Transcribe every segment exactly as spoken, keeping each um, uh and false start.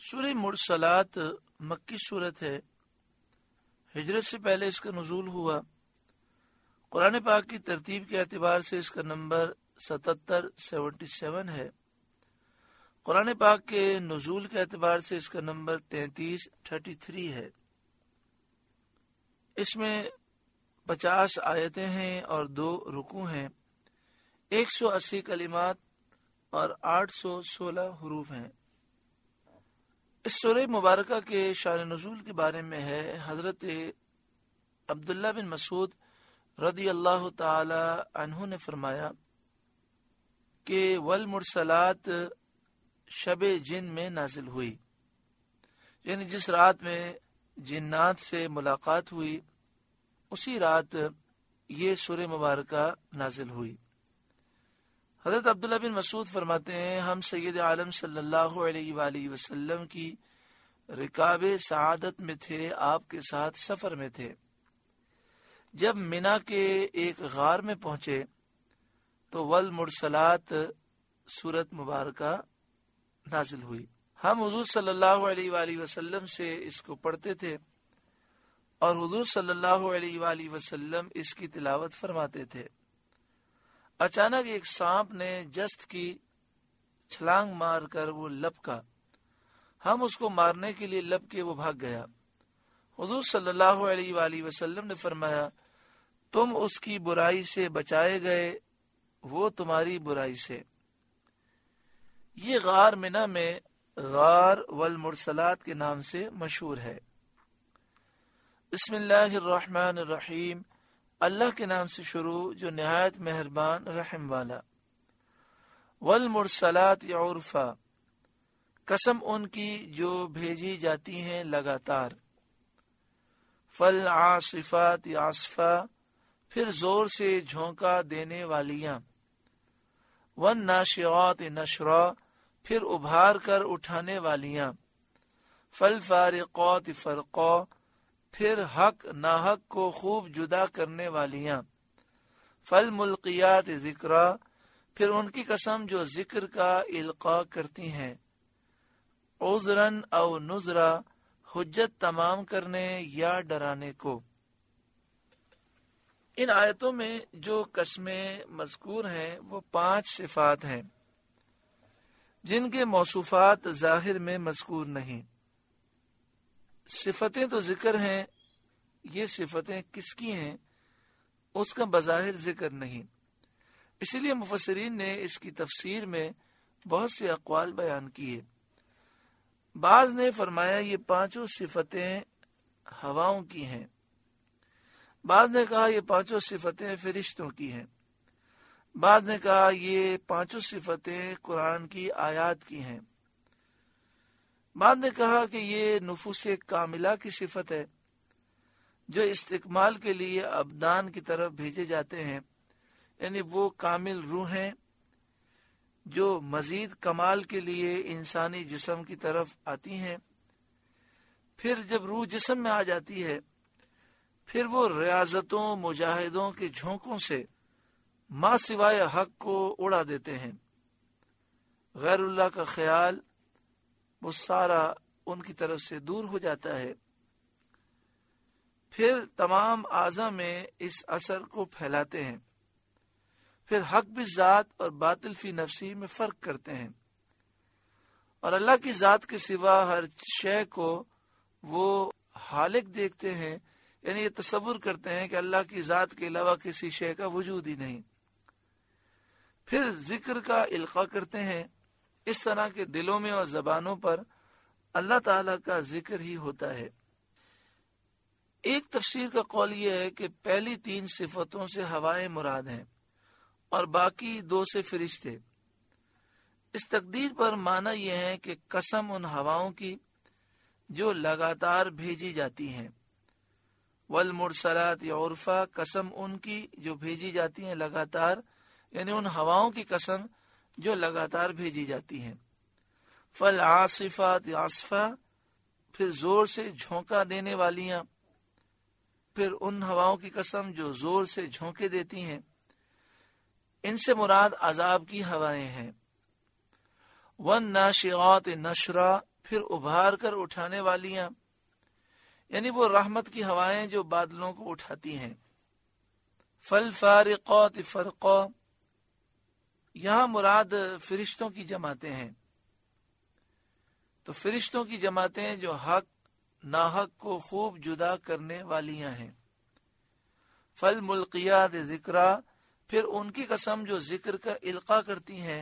سورہ مرسلات مکی صورت ہے. ہجرت سے پہلے اس کا نزول ہوا. قرآن پاک کی ترتیب کے اعتبار سے اس کا نمبر ستتر سیونٹی سیون ہے. قرآن پاک کے نزول کے اعتبار سے اس کا نمبر تینتیس تھرٹی تھری ہے. اس میں پچاس آیتیں ہیں اور دو رکوع ہیں. ایک سو اسی کلمات اور آٹھ سو سولہ حروف ہیں. اس سورہ مبارکہ کے شان نزول کے بارے میں ہے. حضرت عبداللہ بن مسعود رضی اللہ تعالی عنہ نے فرمایا کہ والمرسلات شب جن میں نازل ہوئی، یعنی جس رات میں جنات سے ملاقات ہوئی اسی رات یہ سورہ مبارکہ نازل ہوئی. حضرت عبداللہ بن مسعود فرماتے ہیں ہم سید عالم صلی اللہ علیہ وآلہ وسلم کی رکاب سعادت میں تھے، آپ کے ساتھ سفر میں تھے. جب منا کے ایک غار میں پہنچے تو والمرسلات سورت مبارکہ نازل ہوئی. ہم حضور صلی اللہ علیہ وآلہ وسلم سے اس کو پڑھتے تھے اور حضور صلی اللہ علیہ وآلہ وسلم اس کی تلاوت فرماتے تھے. اچانک ایک سانپ نے جست کی چھلانگ مار کر وہ لپکا. ہم اس کو مارنے کے لیے لپ کے وہ بھاگ گیا. حضور صلی اللہ علیہ وآلہ وسلم نے فرمایا تم اس کی برائی سے بچائے گئے، وہ تمہاری برائی سے. یہ غار منا میں غار والمرسلات کے نام سے مشہور ہے. بسم اللہ الرحمن الرحیم، اللہ کے نام سے شروع جو نہایت مہربان رحم والا. والمرسلات عرفا، قسم ان کی جو بھیجی جاتی ہیں لگاتار. فالعاصفات عاصفا، پھر زور سے جھونکا دینے والیاں. والناشرات نشرا، پھر ابھار کر اٹھانے والیاں. فالفارقات فرقا، پھر حق ناحق کو خوب جدا کرنے والیاں. فالملقیات ذکرا، پھر ان کی قسم جو ذکر کا القاء کرتی ہیں. عذرن او نذرا، حجت تمام کرنے یا ڈرانے کو. ان آیتوں میں جو قسمیں مذکور ہیں وہ پانچ صفات ہیں جن کے موصوفات ظاہر میں مذکور نہیں. صفتیں تو ذکر ہیں، یہ صفتیں کس کی ہیں اس کا بظاہر ذکر نہیں. اسی لیے مفسرین نے اس کی تفسیر میں بہت سے اقوال بیان کیے. بعض نے فرمایا یہ پانچوں صفتیں ہواؤں کی ہیں. بعض نے کہا یہ پانچوں صفتیں فرشتوں کی ہیں. بعض نے کہا یہ پانچوں صفتیں قرآن کی آیات کی ہیں. بعض نے کہا کہ یہ نفوس کاملہ کی صفت ہے جو استکمال کے لیے ابدان کی طرف بھیجے جاتے ہیں، یعنی وہ کامل روحیں جو مزید کمال کے لیے انسانی جسم کی طرف آتی ہیں. پھر جب روح جسم میں آ جاتی ہے پھر وہ ریاضتوں مجاہدوں کے جھونکوں سے ما سوائے حق کو اڑا دیتے ہیں. غیر اللہ کا خیال وہ سارا ان کی طرف سے دور ہو جاتا ہے. پھر تمام اعضاء میں اس اثر کو پھیلاتے ہیں. پھر حق بھی ذات اور باطل فی نفسی میں فرق کرتے ہیں، اور اللہ کی ذات کے سوا ہر شے کو وہ خالق دیکھتے ہیں، یعنی یہ تصور کرتے ہیں کہ اللہ کی ذات کے علاوہ کسی شے کا وجود ہی نہیں. پھر ذکر کا القاء کرتے ہیں، اس طرح کے دلوں میں اور زبانوں پر اللہ تعالی کا ذکر ہی ہوتا ہے. ایک تفسیر کا قول یہ ہے کہ پہلی تین صفتوں سے ہوائیں مراد ہیں اور باقی دو سے فرشتے. اس تقدیر پر معنی یہ ہے کہ قسم ان ہواؤں کی جو لگاتار بھیجی جاتی ہیں. والمرسلات عرفا، قسم ان کی جو بھیجی جاتی ہیں لگاتار، یعنی ان ہواؤں کی قسم جو لگاتار بھیجی جاتی ہیں. فالعاصفات عاصفا، پھر زور سے جھونکا دینے والیاں. پھر ان ہواؤں کی قسم جو زور سے جھونکے دیتی ہیں، ان سے مراد عذاب کی ہوائیں ہیں. والناشرات نشرا، پھر ابھار کر اٹھانے والیاں، یعنی وہ رحمت کی ہوائیں جو بادلوں کو اٹھاتی ہیں۔ فالفارقات فرقا، یہاں مراد فرشتوں کی جماعتیں ہیں، تو فرشتوں کی جماعتیں جو حق ناحق کو خوب جدا کرنے والیاں ہیں۔ فالملقیات ذکرا، پھر ان کی قسم جو ذکر کا القاء کرتی ہیں،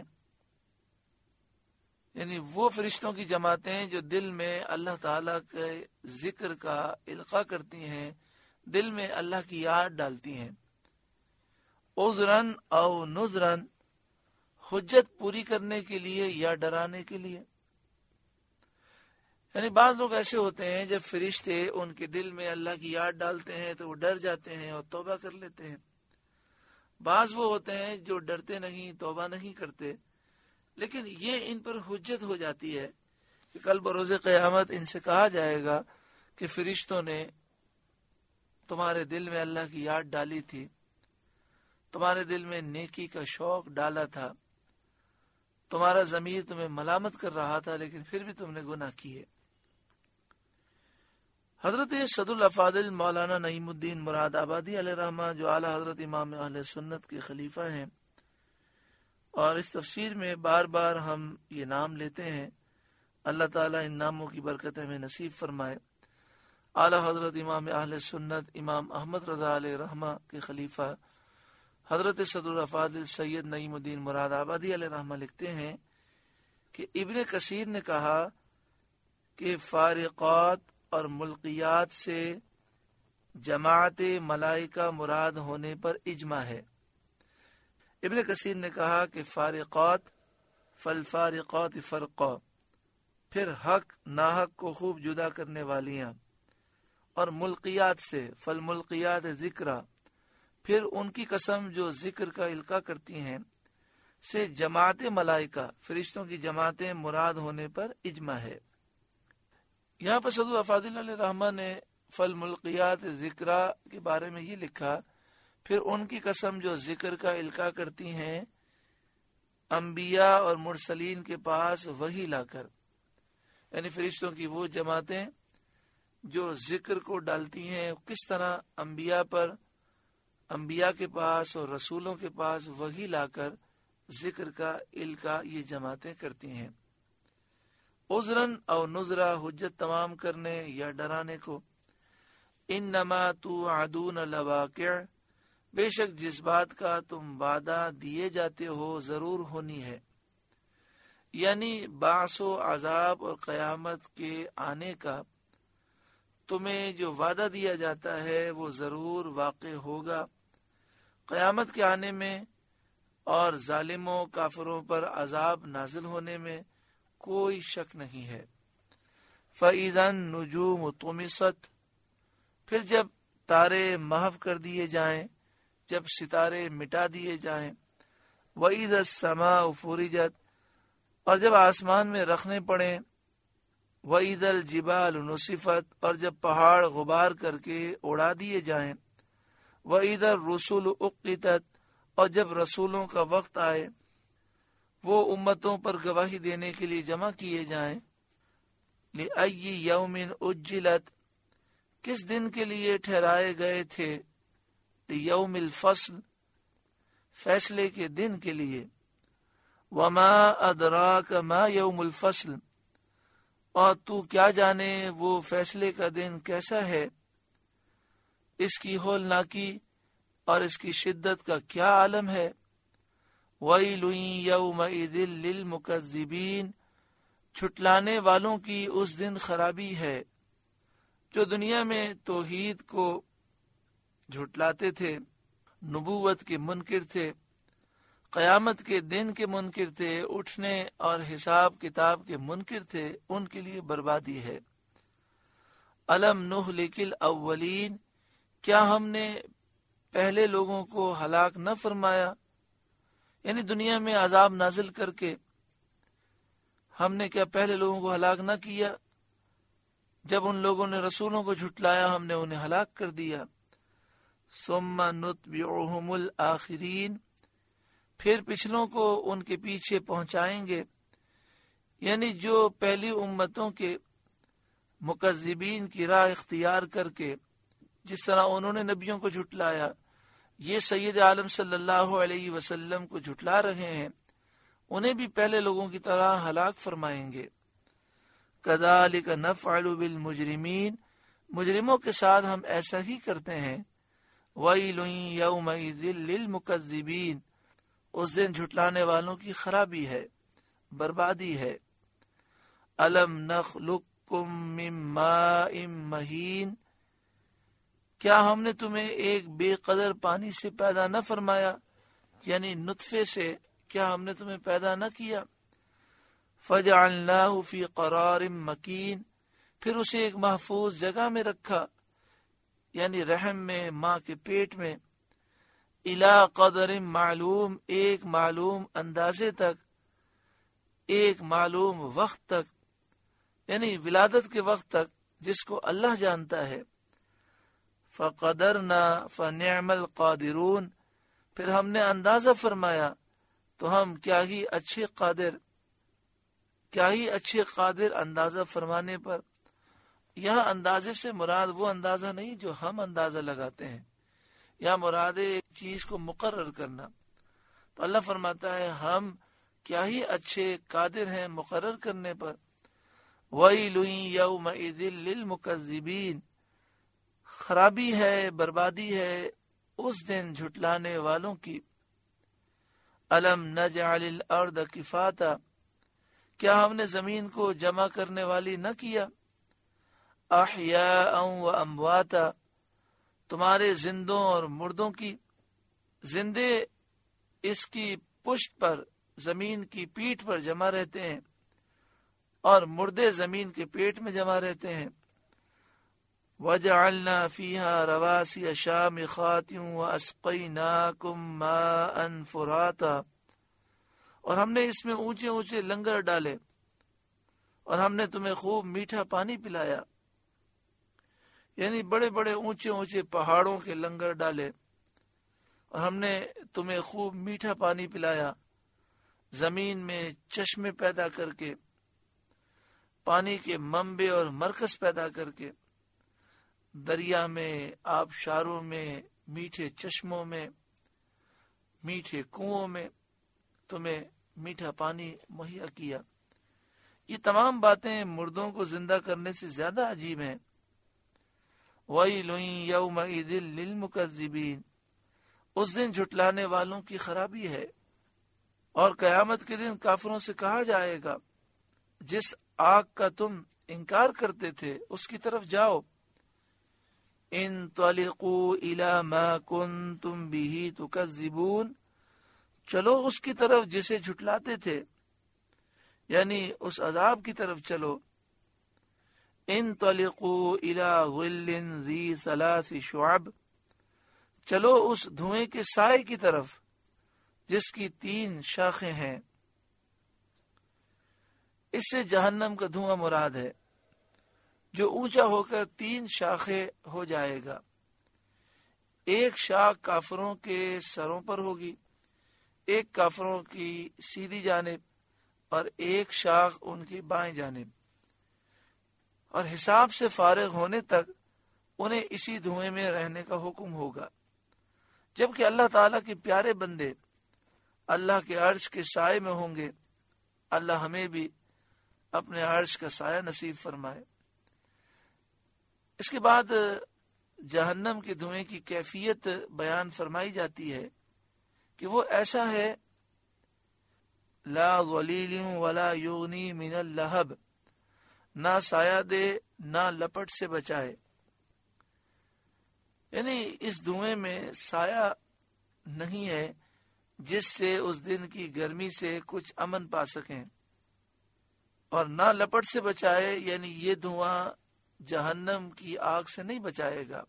یعنی وہ فرشتوں کی جماعتیں جو دل میں اللہ تعالیٰ کے ذکر کا القاء کرتی ہیں، دل میں اللہ کی یاد ڈالتی ہیں۔ عذرن او نذرن، حجت پوری کرنے کے لیے یا ڈرانے کے لیے۔ یعنی بعض لوگ ایسے ہوتے ہیں جب فرشتے ان کے دل میں اللہ کی یاد ڈالتے ہیں تو وہ ڈر جاتے ہیں اور توبہ کر لیتے ہیں۔ بعض وہ ہوتے ہیں جو ڈرتے نہیں، توبہ نہیں کرتے، لیکن یہ ان پر حجت ہو جاتی ہے کہ کل بروز قیامت ان سے کہا جائے گا کہ فرشتوں نے تمہارے دل میں اللہ کی یاد ڈالی تھی، تمہارے دل میں نیکی کا شوق ڈالا تھا، تمہارا ضمیر تمہیں ملامت کر رہا تھا، لیکن پھر بھی تم نے گناہ کیے۔ حضرت صد الافاضل مولانا نعیم الدین مراد آبادی علیہ رحمہ، جو اعلی حضرت امام اہل سنت کے خلیفہ ہیں، اور اس تفسیر میں بار بار ہم یہ نام لیتے ہیں، اللہ تعالیٰ ان ناموں کی برکت ہمیں نصیب فرمائے۔ اعلی حضرت امام اہل سنت امام احمد رضا علیہ رحمہ کے خلیفہ حضرت صد الافاضل سید نعیم الدین مراد آبادی علیہ رحمہ لکھتے ہیں کہ ابن کثیر نے کہا کہ فارقات اور ملقیات سے جماعت ملائکہ مراد ہونے پر اجماع ہے۔ ابن کثیر نے کہا کہ فارقات فالفارقات فرقا، پھر حق ناحق کو خوب جدا کرنے والیاں، اور ملقیات سے فالملقیات ذکرا، پھر ان کی قسم جو ذکر کا القاء کرتی ہیں، سے جماعت ملائکہ فرشتوں کی جماعتیں مراد ہونے پر اجماع ہے۔ یہاں پر صد الافاضل علیہ رحمہ نے فالملقیات ذکرا کے بارے میں یہ لکھا، پھر ان کی قسم جو ذکر کا القاء کرتی ہیں انبیاء اور مرسلین کے پاس وحی لا کر، یعنی فرشتوں کی وہ جماعتیں جو ذکر کو ڈالتی ہیں، کس طرح انبیاء پر انبیاء کے پاس اور رسولوں کے پاس وحی لا کر ذکر کا القاء یہ جماعتیں کرتی ہیں۔ عذرن او نذرا، حجت تمام کرنے یا ڈرانے کو۔ انما توعدون لواقع، بے شک جس بات کا تم وعدہ دیے جاتے ہو ضرور ہونی ہے، یعنی بعث و عذاب اور قیامت کے آنے کا تمہیں جو وعدہ دیا جاتا ہے وہ ضرور واقع ہوگا۔ قیامت کے آنے میں اور ظالموں کافروں پر عذاب نازل ہونے میں کوئی شک نہیں ہے۔ فَإِذَا النُّجُومُ طُمِسَتْ، پھر جب تارے محو کر دیے جائیں، جب ستارے مٹا دیے جائیں۔ وَإِذَا السَّمَاءُ فُرِجَتْ، اور جب آسمان میں رکھنے پڑیں۔ وَإِذَا الْجِبَالُ نُصِفَتْ، اور جب پہاڑ غبار کر کے اڑا دیے جائیں۔ وَإِذَا الرُّسُلُ أُقِّتَتْ، اور جب رسولوں کا وقت آئے، وہ امتوں پر گواہی دینے کے لیے جمع کیے جائیں۔ لِأَيِّ يَوْمٍ أُجِّلَتْ، کس دن کے لیے ٹھہرائے گئے تھے؟ لِيَوْمِ الْفَصْلِ، فیصلے کے دن کے لیے۔ وَمَا أَدْرَاكَ مَا يَوْمُ الْفَصْلِ، اور تو کیا جانے وہ فیصلے کا دن کیسا ہے، اس کی ہولناکی اور اس کی شدت کا کیا عالم ہے۔ وَيْلٌ يَوْمَئِذٍ لِّلْمُكَذِّبِينَ، جھٹلانے والوں کی اس دن خرابی ہے، جو دنیا میں توحید کو جھٹلاتے تھے، نبوت کے منکر تھے، قیامت کے دن کے منکر تھے، اٹھنے اور حساب کتاب کے منکر تھے، ان کے لیے بربادی ہے۔ الم نہلک الاولین، کیا ہم نے پہلے لوگوں کو ہلاک نہ فرمایا، یعنی دنیا میں عذاب نازل کر کے ہم نے کیا پہلے لوگوں کو ہلاک نہ کیا؟ جب ان لوگوں نے رسولوں کو جھٹلایا ہم نے انہیں ہلاک کر دیا۔ ثم نتبعہم الآخرین، پھر پچھلوں کو ان کے پیچھے پہنچائیں گے۔ یعنی جو پہلی امتوں کے مکذبین کی راہ اختیار کر کے جس طرح انہوں نے نبیوں کو جھٹلایا، یہ سید عالم صلی اللہ علیہ وسلم کو جھٹلا رہے ہیں، انہیں بھی پہلے لوگوں کی طرح ہلاک فرمائیں گے۔ کذالک نفعل بالمجرمین، مجرموں کے ساتھ ہم ایسا ہی کرتے ہیں۔ ویل یومئذ للمکذبین، اس دن جھٹلانے والوں کی خرابی ہے، بربادی ہے۔ الم نخلقکم من ماء مہین، کیا ہم نے تمہیں ایک بے قدر پانی سے پیدا نہ فرمایا، یعنی نطفے سے کیا ہم نے تمہیں پیدا نہ کیا؟ فجعلناہ فی قرار مکین، پھر اسے ایک محفوظ جگہ میں رکھا، یعنی رحم میں، ماں کے پیٹ میں، الی قدر معلوم، ایک معلوم اندازے تک، ایک معلوم وقت تک، یعنی ولادت کے وقت تک جس کو اللہ جانتا ہے۔ فقدرنا فنعم القادرون، پھر ہم نے اندازہ فرمایا تو ہم کیا ہی اچھے قادر، کیا ہی اچھے قادر اندازہ فرمانے پر۔ یہاں اندازے سے مراد وہ اندازہ نہیں جو ہم اندازہ لگاتے ہیں، یا مراد ایک چیز کو مقرر کرنا۔ تو اللہ فرماتا ہے ہم کیا ہی اچھے قادر ہیں مقرر کرنے پر۔ وَيْلٌ يَوْمَئِذٍ لِّلْمُكَذِّبِينَ، خرابی ہے، بربادی ہے اس دن جھٹلانے والوں کی۔ الم نجعل الارض کفاتا، کیا ہم نے زمین کو جمع کرنے والی نہ کیا؟ احیاء و امواتا، تمہارے زندوں اور مردوں کی، زندے اس کی پشت پر، زمین کی پیٹھ پر جمع رہتے ہیں، اور مردے زمین کے پیٹ میں جمع رہتے ہیں۔ وَجَعَلْنَا فِيهَا رَوَاسِيَ شَامِخَاتٍ وَأَسْقَيْنَاكُمْ مَاءً فُرَاتًا، اور ہم نے اس میں اونچے اونچے لنگر ڈالے اور ہم نے تمہیں خوب میٹھا پانی پلایا، یعنی بڑے بڑے اونچے اونچے پہاڑوں کے لنگر ڈالے اور ہم نے تمہیں خوب میٹھا پانی پلایا، زمین میں چشمے پیدا کر کے، پانی کے منبع اور مرکز پیدا کر کے، دریا میں، آبشاروں میں، میٹھے چشموں میں، میٹھے کنووں میں تمہیں میٹھا پانی مہیا کیا۔ یہ تمام باتیں مردوں کو زندہ کرنے سے زیادہ عجیب ہیں۔ وَيْلٌ يَوْمَئِذٍ لِّلْمُكَذِّبِينَ، اس دن جھٹلانے والوں کی خرابی ہے۔ اور قیامت کے دن کافروں سے کہا جائے گا جس آگ کا تم انکار کرتے تھے اس کی طرف جاؤ، انطلقوا الی ما کنتم بہ تکذبون، چلو اس کی طرف جسے جھٹلاتے تھے، یعنی اس عذاب کی طرف چلو۔ انطلقوا الی ظل ذی ثلاث شعب، چلو اس دھوئیں کے سائے کی طرف جس کی تین شاخیں ہیں۔ اس سے جہنم کا دھواں مراد ہے جو اونچا ہو کر تین شاخیں ہو جائے گا، ایک شاخ کافروں کے سروں پر ہوگی، ایک کافروں کی سیدھی جانب اور ایک شاخ ان کی بائیں جانب، اور حساب سے فارغ ہونے تک انہیں اسی دھوئیں میں رہنے کا حکم ہوگا۔ جبکہ اللہ تعالیٰ کے پیارے بندے اللہ کے عرش کے سائے میں ہوں گے۔ اللہ ہمیں بھی اپنے عرش کا سایہ نصیب فرمائے۔ اس کے بعد جہنم کے دھوئیں کی کیفیت بیان فرمائی جاتی ہے کہ وہ ایسا ہے، لا ظلیل ولا یغنی من اللہب، نہ سایہ دے نہ لپٹ سے بچائے، یعنی اس دھوئیں میں سایہ نہیں ہے جس سے اس دن کی گرمی سے کچھ امن پا سکیں، اور نہ لپٹ سے بچائے، یعنی یہ دھواں جہنم کی آگ سے نہیں بچائے گا۔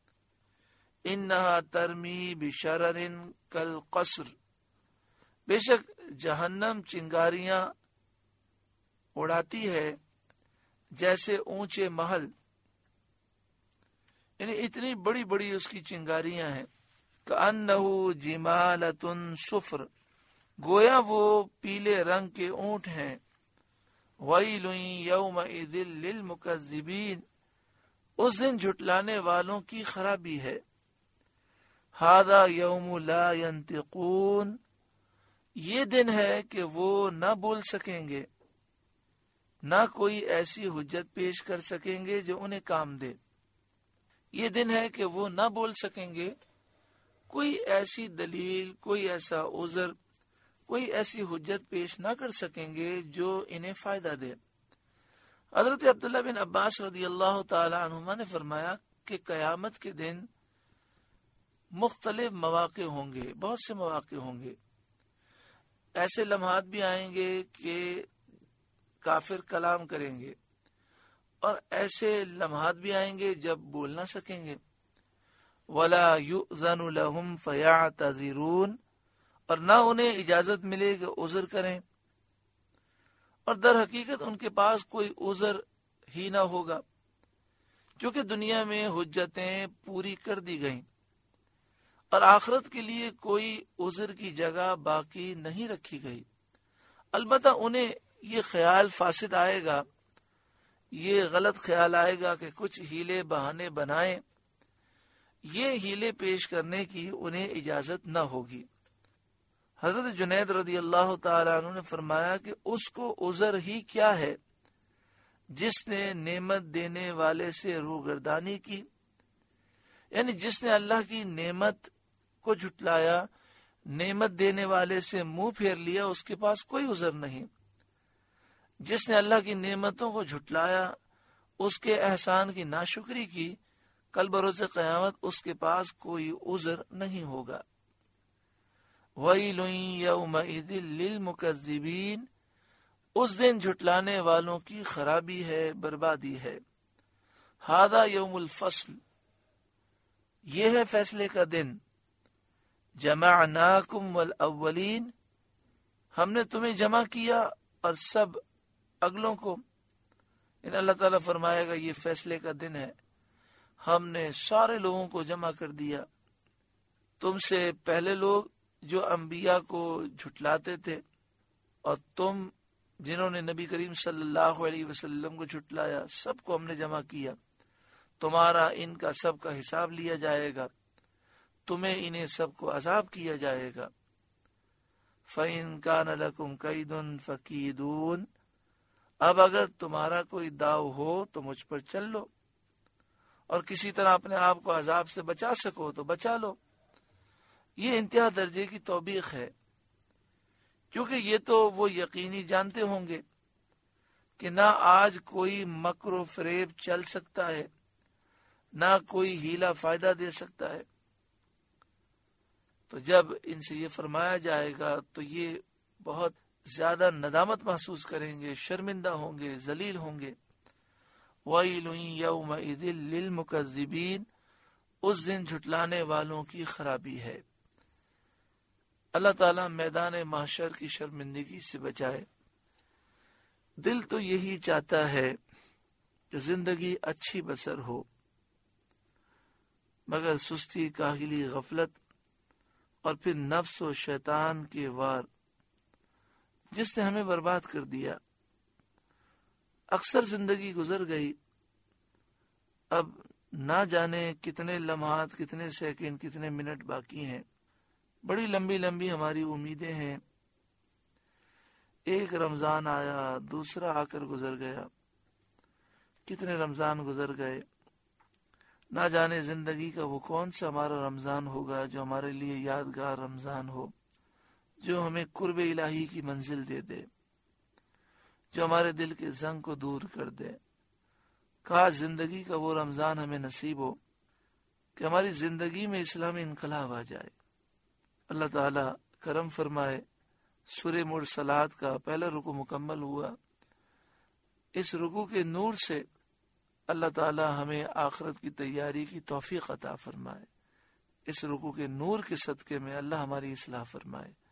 انہا ترمی بشرر کالقصر، بے شک جہنم چنگاریاں اڑاتی ہے جیسے اونچے محل، یعنی اتنی بڑی بڑی اس کی چنگاریاں ہیں۔ کأنہ جمالۃ صفر، گویا وہ پیلے رنگ کے اونٹ ہیں۔ وَيْلٌ يَوْمَئِذٍ لِّلْمُكَذِّبِينَ، اس دن جھٹلانے والوں کی خرابی ہے. هَذَا يَوْمُ لَا يَنْطِقُونَ، یہ دن ہے کہ وہ نہ بول سکیں گے، نہ کوئی ایسی حجت پیش کر سکیں گے جو انہیں کام دے. یہ دن ہے کہ وہ نہ بول سکیں گے، کوئی ایسی دلیل، کوئی ایسا عذر، کوئی ایسی حجت پیش نہ کر سکیں گے جو انہیں فائدہ دے. حضرت عبداللہ بن عباس رضی اللہ تعالی عنہما نے فرمایا کہ قیامت کے دن مختلف مواقع ہوں گے، بہت سے مواقع ہوں گے. ایسے لمحات بھی آئیں گے کہ کافر کلام کریں گے، اور ایسے لمحات بھی آئیں گے جب بول نہ سکیں گے. وَلَا يُؤْذَنُ لَهُمْ فَيَعْتَذِرُونَ، اور نہ انہیں اجازت ملے کہ عذر کریں، اور در حقیقت ان کے پاس کوئی عذر ہی نہ ہوگا، کیونکہ دنیا میں حجتیں پوری کر دی گئیں اور آخرت کے لیے کوئی عذر کی جگہ باقی نہیں رکھی گئی. البتہ انہیں یہ خیال فاسد آئے گا، یہ غلط خیال آئے گا کہ کچھ ہیلے بہانے بنائیں، یہ ہیلے پیش کرنے کی انہیں اجازت نہ ہوگی. حضرت جنید رضی اللہ تعالیٰ عنہ نے فرمایا کہ اس کو عذر ہی کیا ہے جس نے نعمت دینے والے سے روگردانی کی، یعنی جس نے اللہ کی نعمت کو جھٹلایا، نعمت دینے والے سے منہ پھیر لیا، اس کے پاس کوئی عذر نہیں. جس نے اللہ کی نعمتوں کو جھٹلایا، اس کے احسان کی ناشکری کی، کل بروز قیامت اس کے پاس کوئی عذر نہیں ہوگا. وَيْلٌ يَوْمَئِذٍ لِّلْمُكَذِّبِينَ، اس دن جھٹلانے والوں کی خرابی ہے، بربادی ہے. هَذَا يَوْمُ الْفَصْلِ، یہ ہے فیصلے کا دن. جَمَعْنَاكُمْ وَالْأَوَّلِينَ، ہم نے تمہیں جمع کیا اور سب اگلوں کو. ان اللہ تعالیٰ فرمائے گا یہ فیصلے کا دن ہے، ہم نے سارے لوگوں کو جمع کر دیا. تم سے پہلے لوگ جو انبیاء کو جھٹلاتے تھے، اور تم جنہوں نے نبی کریم صلی اللہ علیہ وسلم کو جھٹلایا، سب کو ہم نے جمع کیا. تمہارا ان کا سب کا حساب لیا جائے گا، تمہیں انہیں سب کو عذاب کیا جائے گا. فَإِن كَانَ لَكُمْ كَيْدٌ فَكِيدُونَ، اب اگر تمہارا کوئی داؤ ہو تو مجھ پر چل لو، اور کسی طرح اپنے آپ کو عذاب سے بچا سکو تو بچا لو. یہ انتہا درجے کی توبیخ ہے، کیونکہ یہ تو وہ یقینی جانتے ہوں گے کہ نہ آج کوئی مکر و فریب چل سکتا ہے، نہ کوئی ہیلا فائدہ دے سکتا ہے. تو جب ان سے یہ فرمایا جائے گا تو یہ بہت زیادہ ندامت محسوس کریں گے، شرمندہ ہوں گے، ذلیل ہوں گے. وَيْلٌ يَوْمَئِذٍ لِّلْمُكَذِّبِينَ، اس دن جھٹلانے والوں کی خرابی ہے. اللہ تعالیٰ میدان محشر کی شرمندگی سے بچائے. دل تو یہی چاہتا ہے کہ زندگی اچھی بسر ہو، مگر سستی، کاہلی، غفلت اور پھر نفس و شیطان کے وار جس نے ہمیں برباد کر دیا. اکثر زندگی گزر گئی، اب نہ جانے کتنے لمحات، کتنے سیکنڈ، کتنے منٹ باقی ہیں. بڑی لمبی لمبی ہماری امیدیں ہیں. ایک رمضان آیا، دوسرا آ کر گزر گیا، کتنے رمضان گزر گئے. نہ جانے زندگی کا وہ کون سا ہمارا رمضان ہوگا جو ہمارے لیے یادگار رمضان ہو، جو ہمیں قرب الہی کی منزل دے دے، جو ہمارے دل کے زنگ کو دور کر دے. کاش زندگی کا وہ رمضان ہمیں نصیب ہو کہ ہماری زندگی میں اسلامی انقلاب آ جائے. اللہ تعالی کرم فرمائے. سورہ مرسلات کا پہلا رکوع مکمل ہوا. اس رکوع کے نور سے اللہ تعالی ہمیں آخرت کی تیاری کی توفیق عطا فرمائے. اس رکوع کے نور کے صدقے میں اللہ ہماری اصلاح فرمائے.